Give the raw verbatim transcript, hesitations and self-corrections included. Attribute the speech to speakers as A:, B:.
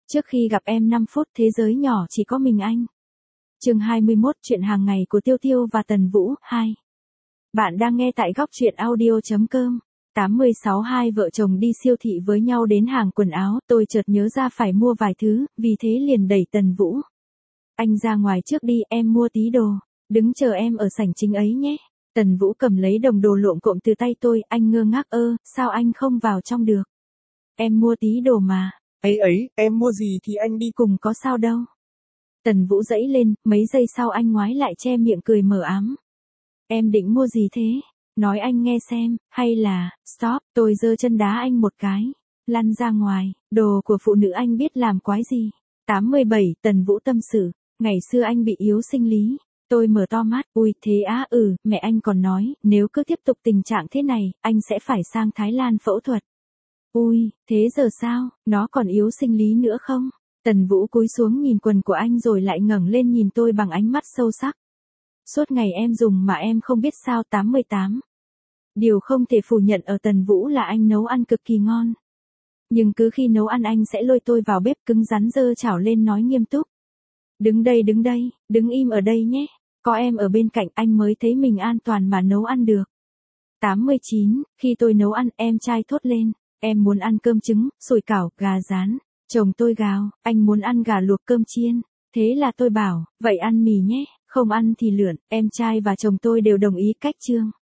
A: Trước khi gặp em năm phút thế giới nhỏ chỉ có mình anh. Chương hai mươi mốt chuyện hàng ngày của Tiêu Tiêu và Tần Vũ, hai. Bạn đang nghe tại góc truyện audio.com. tám mươi sáu Hai vợ chồng đi siêu thị với nhau đến hàng quần áo, tôi chợt nhớ ra phải mua vài thứ, vì thế liền đẩy Tần Vũ. Anh ra ngoài trước đi, em mua tí đồ, đứng chờ em ở sảnh chính ấy nhé. Tần Vũ cầm lấy đồng đồ lộm cộm từ tay tôi, anh ngơ ngác ơ, sao anh không vào trong được? Em mua tí đồ mà.
B: Ấy ấy, em mua gì thì anh đi
A: Cùng có sao đâu. Tần Vũ dãy lên, mấy giây sau anh ngoái lại che miệng cười mờ ám. Em định mua gì thế? Nói anh nghe xem, hay là, stop, tôi giơ chân đá anh một cái. Lăn ra ngoài, đồ của phụ nữ anh biết làm quái gì. tám mươi bảy Tần Vũ tâm sự, ngày xưa anh bị yếu sinh lý. Tôi mở to mắt, ui thế á ừ, mẹ anh còn nói, nếu cứ tiếp tục tình trạng thế này, anh sẽ phải sang Thái Lan phẫu thuật. Ui, thế giờ sao, nó còn yếu sinh lý nữa không? Tần Vũ cúi xuống nhìn quần của anh rồi lại ngẩng lên nhìn tôi bằng ánh mắt sâu sắc. Suốt ngày em dùng mà em không biết sao. Tám mươi tám Điều không thể phủ nhận ở Tần Vũ là anh nấu ăn cực kỳ ngon. Nhưng cứ khi nấu ăn anh sẽ lôi tôi vào bếp cứng rắn giơ chảo lên nói nghiêm túc. Đứng đây đứng đây, đứng im ở đây nhé. Có em ở bên cạnh anh mới thấy mình an toàn mà nấu ăn được. tám mươi chín Khi tôi nấu ăn em trai thốt lên. Em muốn ăn cơm trứng, sủi cảo, gà rán. Chồng tôi gào, anh muốn ăn gà luộc cơm chiên. Thế là tôi bảo, vậy ăn mì nhé, không ăn thì lượn. Em trai và chồng tôi đều đồng ý cách chương.